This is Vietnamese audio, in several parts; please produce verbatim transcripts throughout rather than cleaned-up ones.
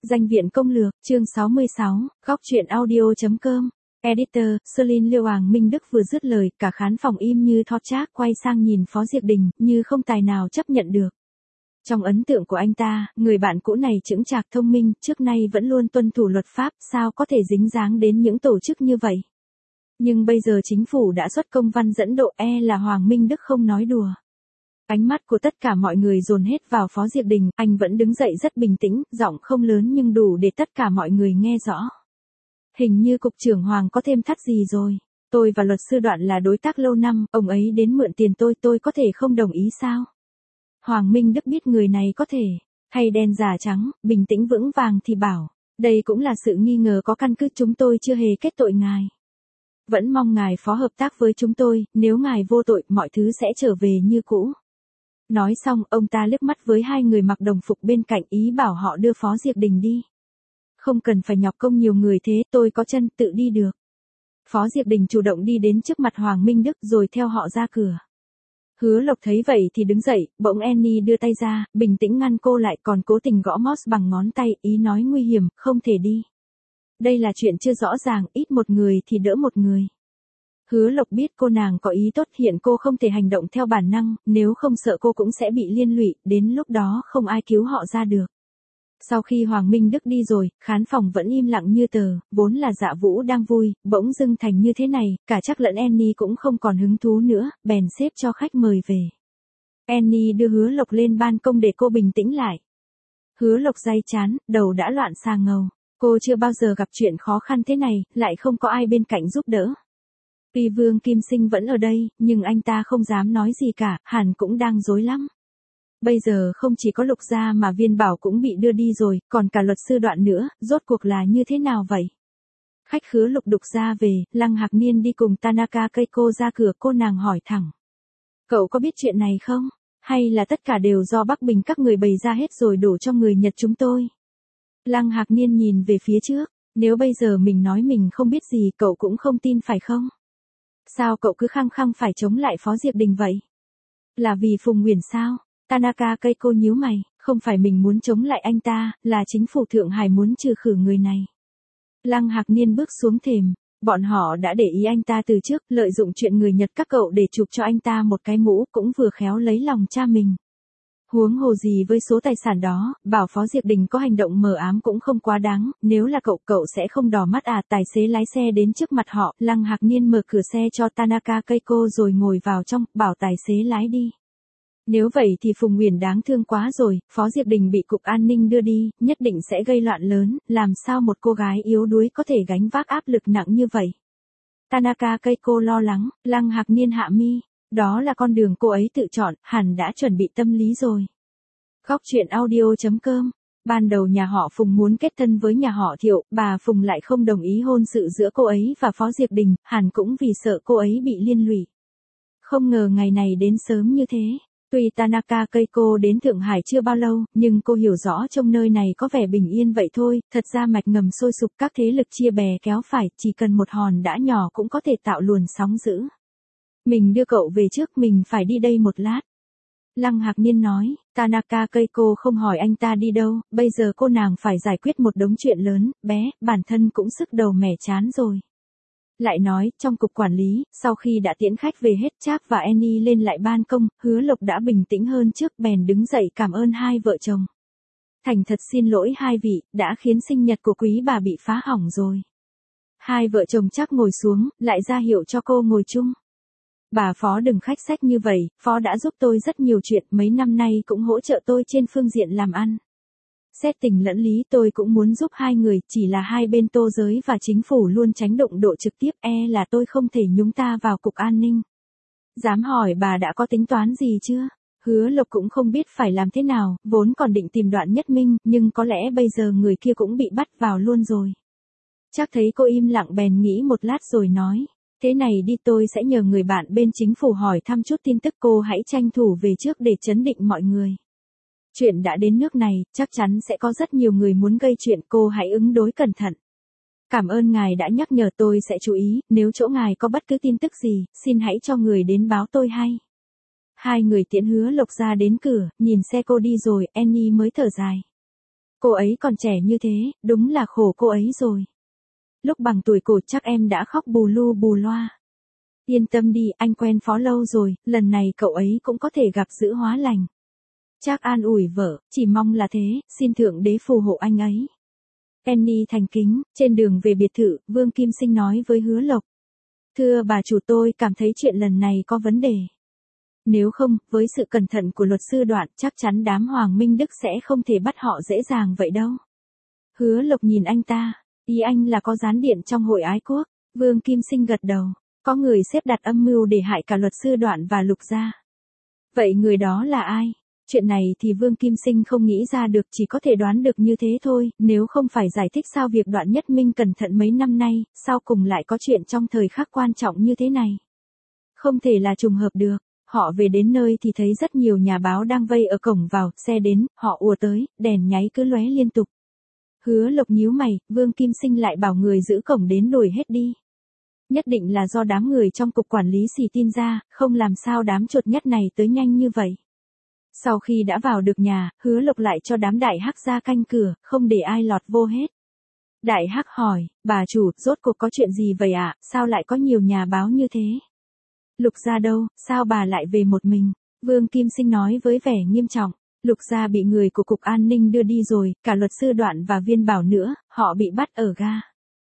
Danh viện công lược, chương sáu mươi sáu, góc truyện audio.com. Editor, Celine Liêu Hoàng Minh Đức vừa dứt lời, cả khán phòng im như thót chác quay sang nhìn Phó Diệp Đình, như không tài nào chấp nhận được. Trong ấn tượng của anh ta, người bạn cũ này chững chạc thông minh, trước nay vẫn luôn tuân thủ luật pháp, sao có thể dính dáng đến những tổ chức như vậy. Nhưng bây giờ chính phủ đã xuất công văn dẫn độ, e là Hoàng Minh Đức không nói đùa. Ánh mắt của tất cả mọi người dồn hết vào Phó Diệp Đình, anh vẫn đứng dậy rất bình tĩnh, giọng không lớn nhưng đủ để tất cả mọi người nghe rõ. Hình như cục trưởng Hoàng có thêm thắt gì rồi. Tôi và luật sư Đoạn là đối tác lâu năm, ông ấy đến mượn tiền tôi, tôi có thể không đồng ý sao? Hoàng Minh Đức biết người này có thể thay đen giả trắng, bình tĩnh vững vàng thì bảo, đây cũng là sự nghi ngờ có căn cứ, chúng tôi chưa hề kết tội ngài. Vẫn mong ngài Phó hợp tác với chúng tôi, nếu ngài vô tội, mọi thứ sẽ trở về như cũ. Nói xong, ông ta liếc mắt với hai người mặc đồng phục bên cạnh, ý bảo họ đưa Phó Diệp Đình đi. Không cần phải nhọc công nhiều người thế, tôi có chân, tự đi được. Phó Diệp Đình chủ động đi đến trước mặt Hoàng Minh Đức rồi theo họ ra cửa. Hứa Lộc thấy vậy thì đứng dậy, bỗng Annie đưa tay ra, bình tĩnh ngăn cô lại, còn cố tình gõ Moss bằng ngón tay, ý nói nguy hiểm, không thể đi. Đây là chuyện chưa rõ ràng, ít một người thì đỡ một người. Hứa Lộc biết cô nàng có ý tốt, hiện cô không thể hành động theo bản năng, nếu không sợ cô cũng sẽ bị liên lụy, đến lúc đó không ai cứu họ ra được. Sau khi Hoàng Minh Đức đi rồi, khán phòng vẫn im lặng như tờ, vốn là Dạ Vũ đang vui, bỗng dưng thành như thế này, cả chắc lẫn Annie cũng không còn hứng thú nữa, bèn xếp cho khách mời về. Annie đưa Hứa Lộc lên ban công để cô bình tĩnh lại. Hứa Lộc day chán, đầu đã loạn xà ngầu, cô chưa bao giờ gặp chuyện khó khăn thế này, lại không có ai bên cạnh giúp đỡ. Tuy Vương Kim Sinh vẫn ở đây, nhưng anh ta không dám nói gì cả, hẳn cũng đang rối lắm. Bây giờ không chỉ có Lục Gia mà Viên Bảo cũng bị đưa đi rồi, còn cả luật sư Đoạn nữa, rốt cuộc là như thế nào vậy? Khách khứa Lục Đục Gia về, Lăng Hạc Niên đi cùng Tanaka Keiko ra cửa, cô nàng hỏi thẳng. Cậu có biết chuyện này không? Hay là tất cả đều do Bắc Bình các người bày ra hết rồi đổ cho người Nhật chúng tôi? Lăng Hạc Niên nhìn về phía trước, nếu bây giờ mình nói mình không biết gì cậu cũng không tin phải không? Sao cậu cứ khăng khăng phải chống lại Phó Diệp Đình vậy? Là vì Phùng Uyển sao? Tanaka Keiko nhíu mày, không phải mình muốn chống lại anh ta, là chính phủ Thượng Hải muốn trừ khử người này. Lăng Hạc Niên bước xuống thềm, bọn họ đã để ý anh ta từ trước, lợi dụng chuyện người Nhật các cậu để chụp cho anh ta một cái mũ, cũng vừa khéo lấy lòng cha mình. Huống hồ gì với số tài sản đó, bảo Phó Diệp Đình có hành động mờ ám cũng không quá đáng, nếu là cậu, cậu sẽ không đỏ mắt à? Tài xế lái xe đến trước mặt họ, Lăng Hạc Niên mở cửa xe cho Tanaka Keiko rồi ngồi vào trong, bảo tài xế lái đi. Nếu vậy thì Phùng Uyển đáng thương quá rồi, Phó Diệp Đình bị cục an ninh đưa đi, nhất định sẽ gây loạn lớn, làm sao một cô gái yếu đuối có thể gánh vác áp lực nặng như vậy. Tanaka Keiko lo lắng, Lăng Hạc Niên hạ mi, đó là con đường cô ấy tự chọn, hẳn đã chuẩn bị tâm lý rồi. Góc truyện audio.com. Ban đầu nhà họ Phùng muốn kết thân với nhà họ Thiệu, bà Phùng lại không đồng ý hôn sự giữa cô ấy và Phó Diệp Đình, hẳn cũng vì sợ cô ấy bị liên lụy. Không ngờ ngày này đến sớm như thế. Tuy Tanaka Keiko đến Thượng Hải chưa bao lâu, nhưng cô hiểu rõ trong nơi này có vẻ bình yên vậy thôi, thật ra mạch ngầm sôi sục, các thế lực chia bè kéo phải, chỉ cần một hòn đá nhỏ cũng có thể tạo luồn sóng dữ. Mình đưa cậu về trước, mình phải đi đây một lát. Lăng Hạc Niên nói, Tanaka Keiko không hỏi anh ta đi đâu, bây giờ cô nàng phải giải quyết một đống chuyện lớn, bé, bản thân cũng sức đầu mẻ chán rồi. Lại nói, trong cục quản lý, sau khi đã tiễn khách về hết, Trác và Annie lên lại ban công, Hứa Lộc đã bình tĩnh hơn trước, bèn đứng dậy cảm ơn hai vợ chồng. Thành thật xin lỗi hai vị, đã khiến sinh nhật của quý bà bị phá hỏng rồi. Hai vợ chồng Trác ngồi xuống, lại ra hiệu cho cô ngồi chung. Bà Phó đừng khách sách như vậy, Phó đã giúp tôi rất nhiều chuyện, mấy năm nay cũng hỗ trợ tôi trên phương diện làm ăn. Xét tình lẫn lý tôi cũng muốn giúp hai người, chỉ là hai bên Tô Giới và chính phủ luôn tránh động độ trực tiếp, e là tôi không thể nhúng ta vào cục an ninh. Dám hỏi bà đã có tính toán gì chưa? Hứa Lộc cũng không biết phải làm thế nào, vốn còn định tìm Đoạn Nhất Minh, nhưng có lẽ bây giờ người kia cũng bị bắt vào luôn rồi. Chắc thấy cô im lặng bèn nghĩ một lát rồi nói, thế này đi, tôi sẽ nhờ người bạn bên chính phủ hỏi thăm chút tin tức, cô hãy tranh thủ về trước để trấn định mọi người. Chuyện đã đến nước này, chắc chắn sẽ có rất nhiều người muốn gây chuyện, cô hãy ứng đối cẩn thận. Cảm ơn ngài đã nhắc nhở, tôi sẽ chú ý, nếu chỗ ngài có bất cứ tin tức gì, xin hãy cho người đến báo tôi hay. Hai người tiễn Hứa Lộc ra đến cửa, nhìn xe cô đi rồi, Annie mới thở dài. Cô ấy còn trẻ như thế, đúng là khổ cô ấy rồi. Lúc bằng tuổi cô chắc em đã khóc bù lu bù loa. Yên tâm đi, anh quen Phó lâu rồi, lần này cậu ấy cũng có thể gặp giữ hóa lành. Trác an ủi vợ, chỉ mong là thế, xin Thượng Đế phù hộ anh ấy. Annie thành kính, trên đường về biệt thự, Vương Kim Sinh nói với Hứa Lộc. Thưa bà chủ, tôi cảm thấy chuyện lần này có vấn đề. Nếu không, với sự cẩn thận của luật sư Đoạn, chắc chắn đám Hoàng Minh Đức sẽ không thể bắt họ dễ dàng vậy đâu. Hứa Lộc nhìn anh ta, ý anh là có gián điện trong hội ái quốc. Vương Kim Sinh gật đầu, có người xếp đặt âm mưu để hại cả luật sư Đoạn và Lục gia. Vậy người đó là ai? Chuyện này thì Vương Kim Sinh không nghĩ ra được, chỉ có thể đoán được như thế thôi, nếu không phải giải thích sao việc Đoạn Nhất Minh cẩn thận mấy năm nay, sau cùng lại có chuyện trong thời khắc quan trọng như thế này. Không thể là trùng hợp được. Họ về đến nơi thì thấy rất nhiều nhà báo đang vây ở cổng vào, xe đến, họ ùa tới, đèn nháy cứ lóe liên tục. Hứa Lộc nhíu mày, Vương Kim Sinh lại bảo người giữ cổng đến đuổi hết đi. Nhất định là do đám người trong cục quản lý xì tin ra, không làm sao đám chuột nhất này tới nhanh như vậy. Sau khi đã vào được nhà, Hứa Lộc lại cho đám Đại Hắc ra canh cửa, không để ai lọt vô hết. Đại Hắc hỏi, bà chủ, rốt cuộc có chuyện gì vậy ạ, sao lại có nhiều nhà báo như thế? Lục gia đâu, sao bà lại về một mình? Vương Kim Sinh nói với vẻ nghiêm trọng. Lục gia bị người của Cục An ninh đưa đi rồi, cả luật sư Đoạn và Viên Bảo nữa, họ bị bắt ở ga.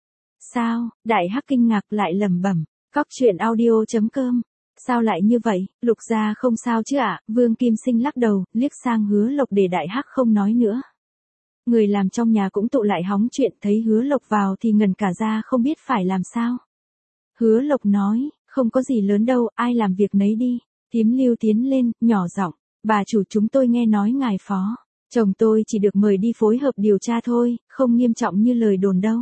Sao? Đại Hắc kinh ngạc lại lẩm bẩm. Cóc truyện audio chấm com. Sao lại như vậy? Lục gia không sao chứ ạ? Vương Kim Sinh lắc đầu, liếc sang Hứa Lộc để Đại Hắc không nói nữa. Người làm trong nhà cũng tụ lại hóng chuyện, thấy Hứa Lộc vào thì ngẩn cả ra không biết phải làm sao. Hứa Lộc nói, không có gì lớn đâu, ai làm việc nấy đi. Thím Lưu tiến lên, nhỏ giọng, bà chủ, chúng tôi nghe nói ngài Phó chồng tôi chỉ được mời đi phối hợp điều tra thôi, không nghiêm trọng như lời đồn đâu.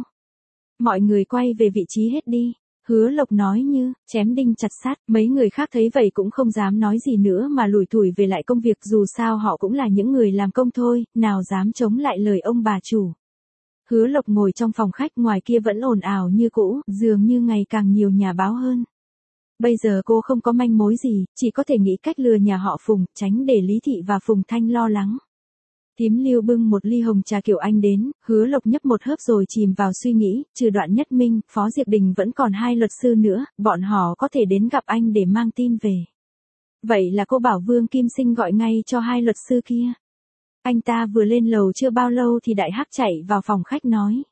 Mọi người quay về vị trí hết đi. Hứa Lộc nói như chém đinh chặt sắt. Mấy người khác thấy vậy cũng không dám nói gì nữa mà lủi thủi về lại công việc, dù sao họ cũng là những người làm công thôi, nào dám chống lại lời ông bà chủ. Hứa Lộc ngồi trong phòng khách, ngoài kia vẫn ồn ào như cũ, dường như ngày càng nhiều nhà báo hơn. Bây giờ cô không có manh mối gì, chỉ có thể nghĩ cách lừa nhà họ Phùng, tránh để Lý Thị và Phùng Thanh lo lắng. Thím Lưu bưng một ly hồng trà kiểu Anh đến, Hứa Lộc nhấp một hớp rồi chìm vào suy nghĩ, trừ Đoạn Nhất Minh, Phó Diệp Đình vẫn còn hai luật sư nữa, bọn họ có thể đến gặp anh để mang tin về. Vậy là cô bảo Vương Kim Sinh gọi ngay cho hai luật sư kia. Anh ta vừa lên lầu chưa bao lâu thì Đại Hắc chạy vào phòng khách nói.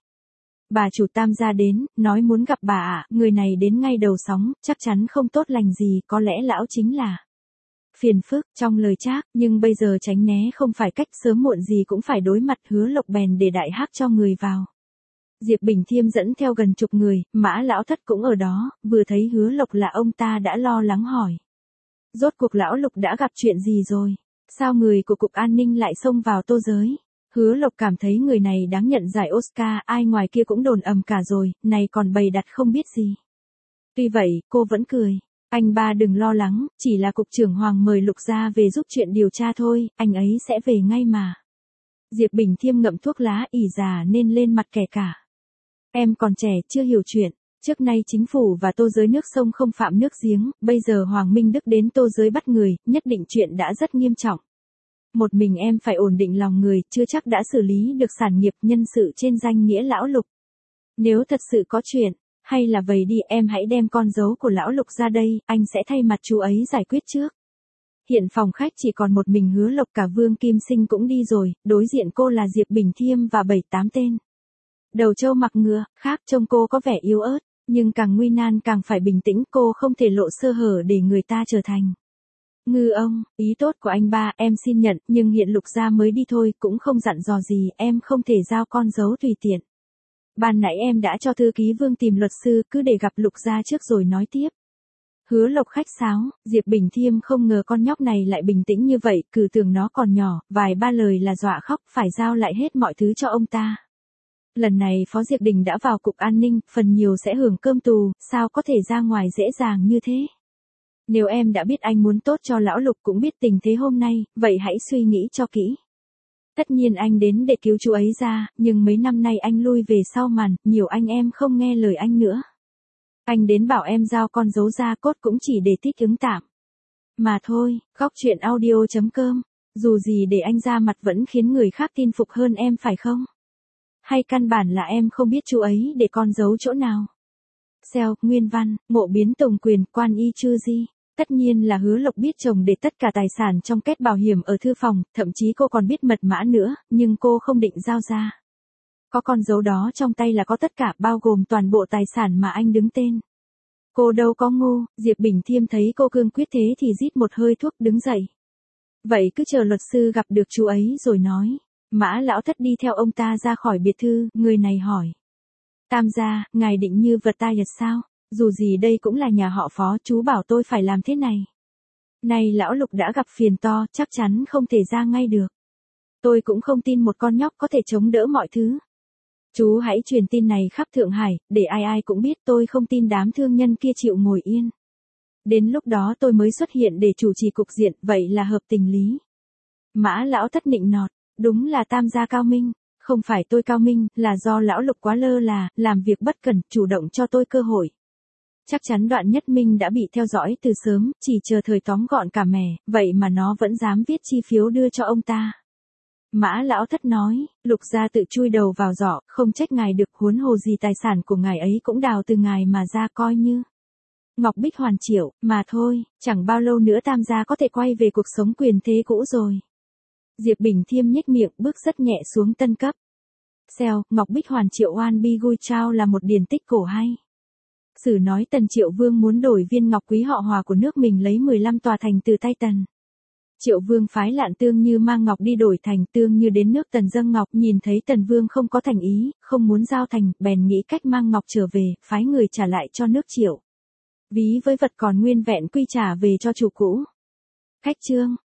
Bà chủ Tam gia đến, nói muốn gặp bà ạ, người này đến ngay đầu sóng, chắc chắn không tốt lành gì, có lẽ lão chính là phiền phức, trong lời Trác, nhưng bây giờ tránh né không phải cách, sớm muộn gì cũng phải đối mặt. Hứa Lộc bèn để Đại Hắc cho người vào. Diệp Bình Thiêm dẫn theo gần chục người, Mã Lão Thất cũng ở đó, vừa thấy Hứa Lộc là ông ta đã lo lắng hỏi. Rốt cuộc Lão Lục đã gặp chuyện gì rồi? Sao người của Cục An ninh lại xông vào Tô Giới? Hứa Lộc cảm thấy người này đáng nhận giải Oscar, ai ngoài kia cũng đồn ầm cả rồi, này còn bày đặt không biết gì. Tuy vậy, cô vẫn cười. Anh ba đừng lo lắng, chỉ là Cục trưởng Hoàng mời Lục gia về giúp chuyện điều tra thôi, anh ấy sẽ về ngay mà. Diệp Bình Thiêm ngậm thuốc lá, ỉ già nên lên mặt kẻ cả. Em còn trẻ, chưa hiểu chuyện. Trước nay chính phủ và Tô Giới nước sông không phạm nước giếng, bây giờ Hoàng Minh Đức đến Tô Giới bắt người, nhất định chuyện đã rất nghiêm trọng. Một mình em phải ổn định lòng người, chưa chắc đã xử lý được sản nghiệp nhân sự trên danh nghĩa Lão Lục. Nếu thật sự có chuyện, hay là vậy đi, em hãy đem con dấu của Lão Lục ra đây, anh sẽ thay mặt chú ấy giải quyết trước. Hiện phòng khách chỉ còn một mình Hứa Lộc, cả Vương Kim Sinh cũng đi rồi, đối diện cô là Diệp Bình Thiêm và bảy tám tên. Đầu trâu mặc ngựa, khác trông cô có vẻ yếu ớt, nhưng càng nguy nan càng phải bình tĩnh, cô không thể lộ sơ hở để người ta trở thành. Ngư ông, ý tốt của anh ba, em xin nhận, nhưng hiện Lục gia mới đi thôi, cũng không dặn dò gì, em không thể giao con dấu tùy tiện. Ban nãy em đã cho thư ký Vương tìm luật sư, cứ để gặp Lục gia trước rồi nói tiếp. Hứa Lộc khách sáo, Diệp Bình Thiêm không ngờ con nhóc này lại bình tĩnh như vậy, cứ tưởng nó còn nhỏ, vài ba lời là dọa khóc, phải giao lại hết mọi thứ cho ông ta. Lần này Phó Diệp Đình đã vào Cục An ninh, phần nhiều sẽ hưởng cơm tù, sao có thể ra ngoài dễ dàng như thế? Nếu em đã biết anh muốn tốt cho Lão Lục, cũng biết tình thế hôm nay, vậy hãy suy nghĩ cho kỹ. Tất nhiên anh đến để cứu chú ấy ra, nhưng mấy năm nay anh lui về sau màn, nhiều anh em không nghe lời anh nữa. Anh đến bảo em giao con dấu ra cốt cũng chỉ để thích ứng tạm. Mà thôi, góc truyện audio chấm com Dù gì để anh ra mặt vẫn khiến người khác tin phục hơn em phải không? Hay căn bản là em không biết chú ấy để con giấu chỗ nào? Xeo, nguyên văn, ngộ biến tùng quyền, quan y chư di. Tất nhiên là Hứa Lộc biết chồng để tất cả tài sản trong két bảo hiểm ở thư phòng, thậm chí cô còn biết mật mã nữa, nhưng cô không định giao ra. Có con dấu đó trong tay là có tất cả, bao gồm toàn bộ tài sản mà anh đứng tên. Cô đâu có ngu. Diệp Bình Thiêm thấy cô cương quyết thế thì rít một hơi thuốc đứng dậy. Vậy cứ chờ luật sư gặp được chú ấy rồi nói. Mã Lão Thất đi theo ông ta ra khỏi biệt thư, người này hỏi. Tam gia, ngài định như vật tai nhật sao? Dù gì đây cũng là nhà họ Phó, chú bảo tôi phải làm thế này. Này Lão Lục đã gặp phiền to, chắc chắn không thể ra ngay được. Tôi cũng không tin một con nhóc có thể chống đỡ mọi thứ. Chú hãy truyền tin này khắp Thượng Hải, để ai ai cũng biết tôi không tin đám thương nhân kia chịu ngồi yên. Đến lúc đó tôi mới xuất hiện để chủ trì cục diện, vậy là hợp tình lý. Mã Lão Thất nịnh nọt, đúng là tam gia cao minh. Không phải tôi cao minh, là do Lão Lục quá lơ là, làm việc bất cẩn, chủ động cho tôi cơ hội. Chắc chắn Đoạn Nhất Minh đã bị theo dõi từ sớm, chỉ chờ thời tóm gọn cả mẻ, vậy mà nó vẫn dám viết chi phiếu đưa cho ông ta. Mã Lão Thất nói, Lục gia tự chui đầu vào giỏ, không trách ngài được, huống hồ gì tài sản của ngài ấy cũng đào từ ngài mà ra, coi như ngọc bích hoàn triệu, mà thôi, chẳng bao lâu nữa tam gia có thể quay về cuộc sống quyền thế cũ rồi. Diệp Bình Thiêm nhếch miệng, bước rất nhẹ xuống tân cấp. Xèo, ngọc bích hoàn triệu oan bi gui trao là một điển tích cổ hay. Sử nói Tần Triệu Vương muốn đổi viên ngọc quý họ Hòa của nước mình lấy mười lăm tòa thành từ tay Tần. Triệu Vương phái Lạn Tương Như mang ngọc đi đổi thành, Tương Như đến nước Tần dâng ngọc, nhìn thấy Tần Vương không có thành ý, không muốn giao thành, bèn nghĩ cách mang ngọc trở về, phái người trả lại cho nước Triệu. Ví với vật còn nguyên vẹn quy trả về cho chủ cũ. Khách chương